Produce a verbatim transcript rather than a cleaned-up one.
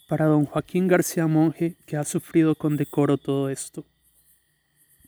para don Joaquín García Monge, que ha sufrido con decoro todo esto.